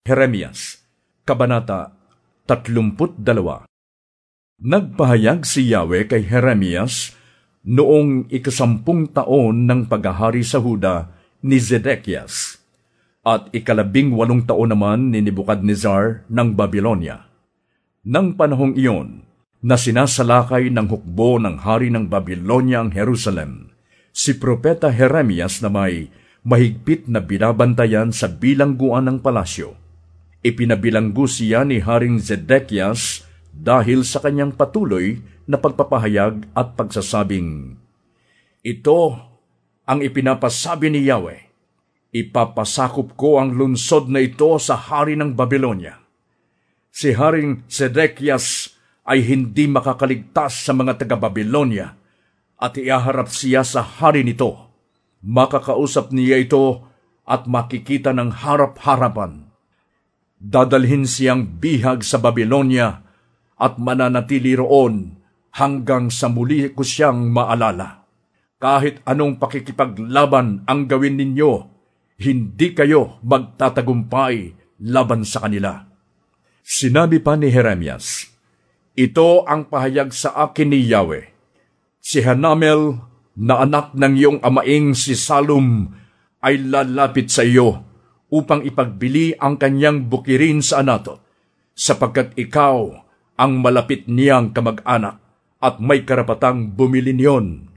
Jeremias, Kabanata 32. Nagpahayag si Yahweh kay Jeremias noong 10 taon ng paghahari sa Huda ni Zedekias at 18 taon naman ni Nebukadnezar ng Babylonia. Nang panahong iyon, na sinasalakay ng hukbo ng hari ng Babylonia ang Jerusalem, si Propeta Jeremias na may mahigpit na binabantayan sa bilangguan ng palasyo. Ipinabilanggo siya ni Haring Zedekias dahil sa kanyang patuloy na pagpapahayag at pagsasabing, "Ito ang ipinapasabi ni Yahweh, ipapasakop ko ang lungsod na ito sa hari ng Babylonia. Si Haring Zedekias ay hindi makakaligtas sa mga taga-Babylonia at iaharap siya sa hari nito. Makakausap niya ito at makikita ng harap-harapan. Dadalhin siyang bihag sa Babylonia at mananatili roon hanggang sa muli ko siyang maalala. Kahit anong pakikipaglaban ang gawin ninyo, hindi kayo magtatagumpay laban sa kanila." Sinabi pa ni Jeremias, "Ito ang pahayag sa akin ni Yahweh. Si Hanamel na anak ng iyong amaing si Salum ay lalapit sa iyo upang ipagbili ang kanyang bukirin sa Anatot, sapagkat ikaw ang malapit niyang kamag-anak at may karapatang bumili niyon."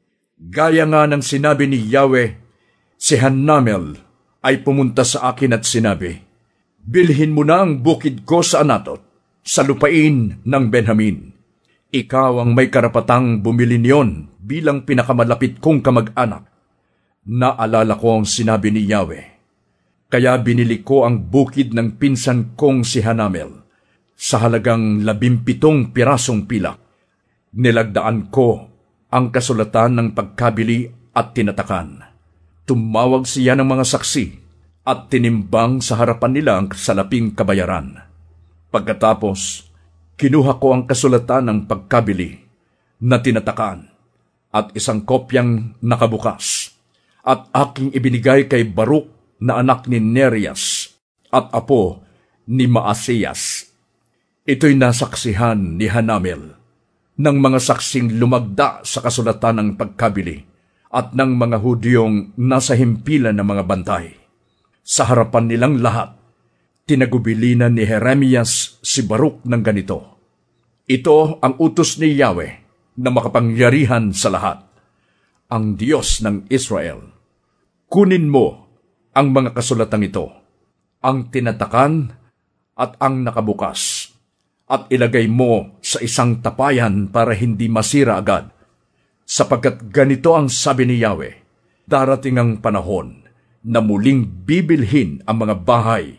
Gaya nga ng sinabi ni Yahweh, si Hanamel ay pumunta sa akin at sinabi, "Bilhin mo na ang bukid ko sa Anatot, sa lupain ng Benjamin. Ikaw ang may karapatang bumili niyon bilang pinakamalapit kong kamag-anak." Naalala ko ang sinabi ni Yahweh. Kaya binili ko ang bukid ng pinsan kong si Hanamel sa halagang 17 pirasong pilak. Nilagdaan ko ang kasulatan ng pagkabili at tinatakan. Tumawag siya ng mga saksi at tinimbang sa harapan nila ang salaping kabayaran. Pagkatapos, kinuha ko ang kasulatan ng pagkabili na tinatakan at isang kopyang nakabukas at aking ibinigay kay Baruk na anak ni Nerias at apo ni Maasiyas. Ito'y nasaksihan ni Hanamel ng mga saksing lumagda sa kasulatan ng pagkabili at ng mga Hudyong nasa himpilan ng mga bantay. Sa harapan nilang lahat, tinagubilinan ni Jeremias si Baruk ng ganito, "Ito ang utos ni Yahweh na makapangyarihan sa lahat, ang Diyos ng Israel. Kunin mo ang mga kasulatang ito, ang tinatakan at ang nakabukas, at ilagay mo sa isang tapayan para hindi masira agad. Sapagkat ganito ang sabi ni Yahweh, darating ang panahon na muling bibilhin ang mga bahay,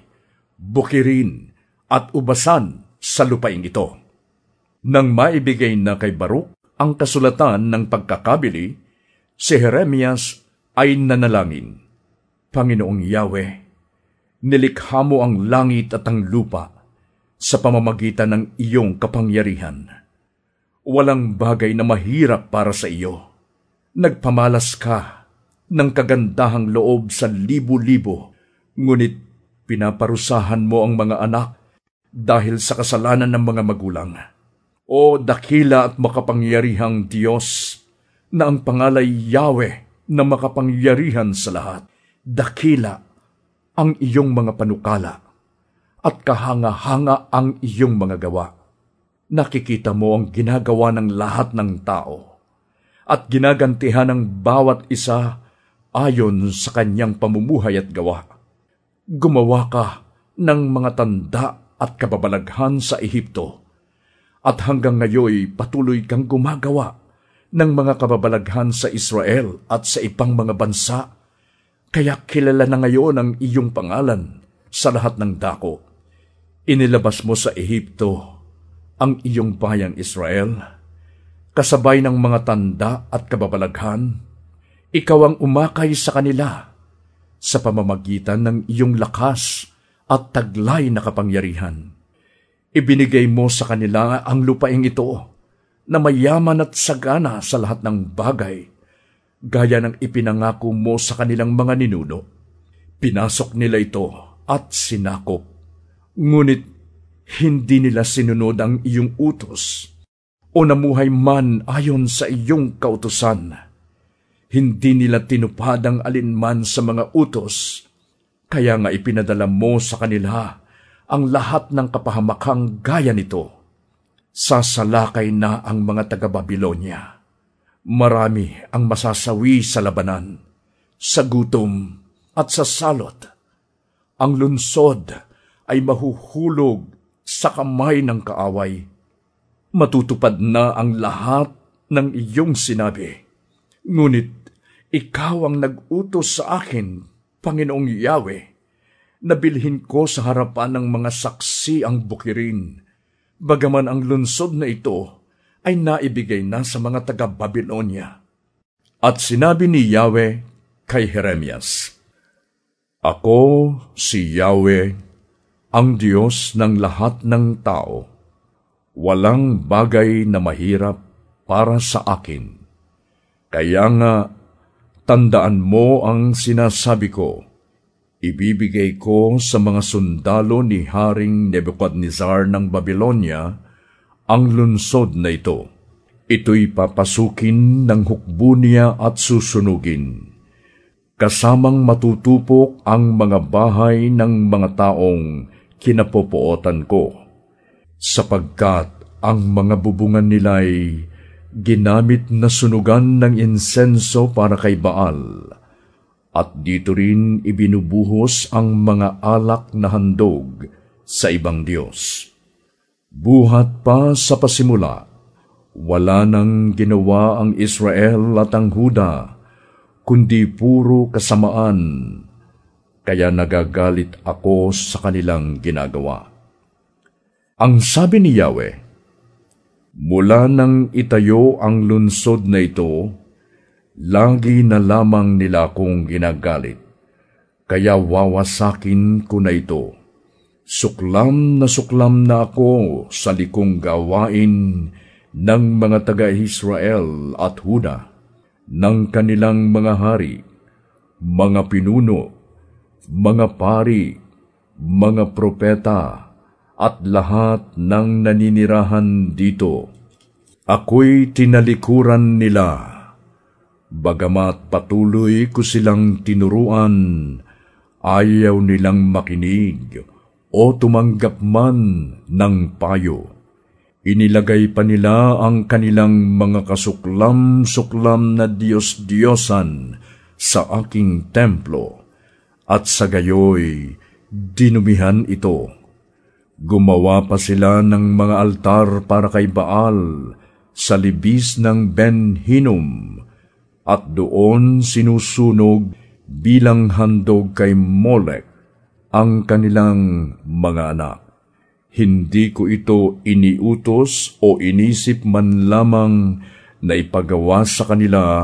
bukirin at ubasan sa lupaing ito." Nang maibigay na kay Baruk ang kasulatan ng pagkakabili, si Jeremias ay nanalangin, "Panginoong Yahweh, nilikha mo ang langit at ang lupa sa pamamagitan ng iyong kapangyarihan. Walang bagay na mahirap para sa iyo. Nagpamalas ka ng kagandahang loob sa libo-libo, ngunit pinaparusahan mo ang mga anak dahil sa kasalanan ng mga magulang. O dakila at makapangyarihang Diyos, na ang pangalay Yahweh na makapangyarihan sa lahat, dakila ang iyong mga panukala at kahanga-hanga ang iyong mga gawa. Nakikita mo ang ginagawa ng lahat ng tao at ginagantihan ng bawat isa ayon sa kanyang pamumuhay at gawa. Gumawa ka ng mga tanda at kababalaghan sa Ehipto, at hanggang ngayon patuloy kang gumagawa ng mga kababalaghan sa Israel at sa ibang mga bansa. Kaya kilala na ngayon ang iyong pangalan sa lahat ng dako. Inilabas mo sa Ehipto ang iyong bayang Israel, kasabay ng mga tanda at kababalaghan. Ikaw ang umakay sa kanila sa pamamagitan ng iyong lakas at taglay na kapangyarihan. Ibinigay mo sa kanila ang lupaing ito na mayaman at sagana sa lahat ng bagay, gaya ng ipinangako mo sa kanilang mga ninuno. Pinasok nila ito at sinakop Ngunit hindi nila sinunod ang iyong utos o namuhay man ayon sa iyong kautusan. Hindi nila tinupad ang alinman sa mga utos, kaya nga ipinadala mo sa kanila ang lahat ng kapahamakang gaya nito. Sasalakay na ang mga taga-Babilonya. Marami ang masasawi sa labanan, sa gutom at sa salot. Ang lungsod ay mahuhulog sa kamay ng kaaway. Matutupad na ang lahat ng iyong sinabi. Ngunit ikaw ang nag-utos sa akin, Panginoong Yahweh, na bilhin ko sa harapan ng mga saksi ang bukirin, bagaman ang lungsod na ito ay naibigay na sa mga taga-Babilonya. At sinabi ni Yahweh kay Jeremias, Ako si Yahweh, ang Diyos ng lahat ng tao. Walang bagay na mahirap para sa akin. Kaya nga, tandaan mo ang sinasabi ko. Ibibigay ko sa mga sundalo ni Haring Nebuchadnezzar ng Babilonya ang lungsod na ito. Ito'y papasukin ng hukbo niya at susunugin. Kasamang matutupok ang mga bahay ng mga taong kinapopootan ko, sapagkat ang mga bubungan nila'y ginamit na sunugan ng insenso para kay Baal, at dito rin ibinubuhos ang mga alak na handog sa ibang Diyos. Buhat pa sa pasimula, wala nang ginawa ang Israel at ang Huda, kundi puro kasamaan, kaya nagagalit ako sa kanilang ginagawa. Ang sabi ni Yahweh, mula nang itayo ang lungsod na ito, lagi na lamang nila akong ginagalit, kaya wawasakin ko na ito. Suklam na ako sa likong gawain ng mga taga-Israel at Huda, ng kanilang mga hari, mga pinuno, mga pari, mga propeta, at lahat ng naninirahan dito. Ako'y tinalikuran nila, bagamat patuloy ko silang tinuruan, ayaw nilang makinig o tumanggap man ng payo. Inilagay pa nila ang kanilang mga kasuklam-suklam na Diyos-Diyosan sa aking templo, at sa gayoy dinumihan ito. Gumawa pa sila ng mga altar para kay Baal sa libis ng Ben Hinnom, at doon sinusunog bilang handog kay Molek ang kanilang mga anak. Hindi ko ito iniutos o inisip man lamang na ipagawa sa kanila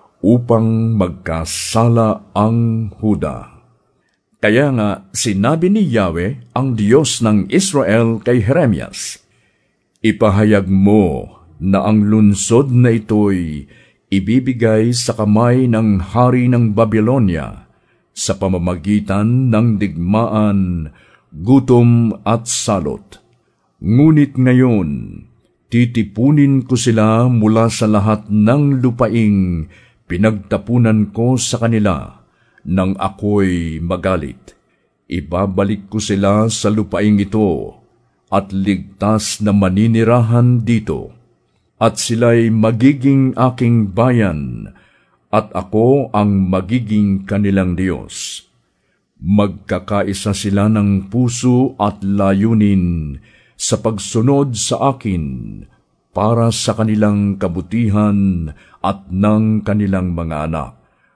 upang magkasala ang Huda. Kaya nga sinabi ni Yahweh, ang Diyos ng Israel kay Jeremias, ipahayag mo na ang lungsod na ito'y ibibigay sa kamay ng hari ng Babilonya sa pamamagitan ng digmaan, gutom at salot. Ngunit ngayon, titipunin ko sila mula sa lahat ng lupaing pinagtapunan ko sa kanila nang ako'y magalit. Ibabalik ko sila sa lupaing ito at ligtas na maninirahan dito, at sila'y magiging aking bayan at ako ang magiging kanilang Diyos. Magkakaisa sila ng puso at layunin sa pagsunod sa akin para sa kanilang kabutihan at ng kanilang mga anak.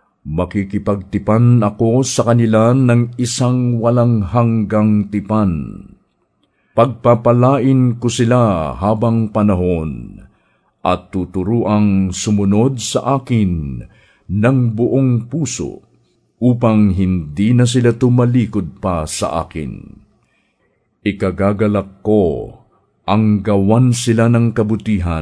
Makikipagtipan ako sa kanila ng isang walang hanggang tipan. Pagpapalain ko sila habang panahon, at tuturuang sumunod sa akin ng buong puso, upang hindi na sila tumalikod pa sa akin. Ikagagalak ko ang gawan sila ng kabutihan.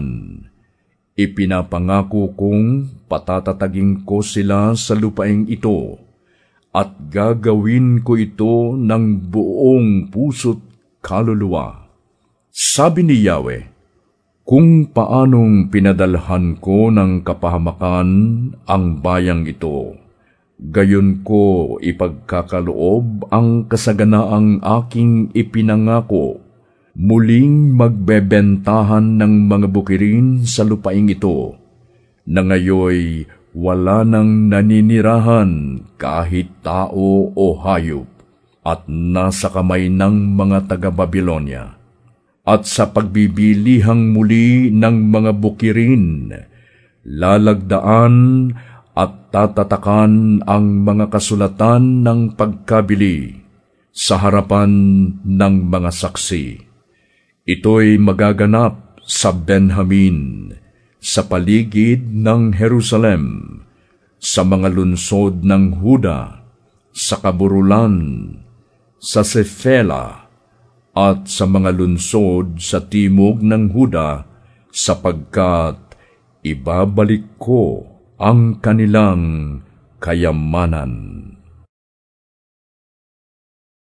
Ipinapangako kong patatatagin ko sila sa lupaing ito, at gagawin ko ito ng buong puso't kaluluwa. Sabi ni Yahweh, kung paanong pinadalhan ko ng kapahamakan ang bayang ito, gayon ko ipagkakaloob ang kasaganaang aking ipinangako. Muling magbebentahan ng mga bukirin sa lupaing ito, na ngayoy wala nang naninirahan kahit tao o hayop, at nasa kamay ng mga taga-Babilonya. At sa pagbibilihang muli ng mga bukirin, lalagdaan at tatatakan ang mga kasulatan ng pagkabili sa harapan ng mga saksi. Ito'y magaganap sa Benjamin, sa paligid ng Jerusalem, sa mga lunsod ng Huda, sa Kaburulan, sa Sefela, at sa mga lunsod sa timog ng Huda, sapagkat ibabalik ko ang kanilang kayamanan.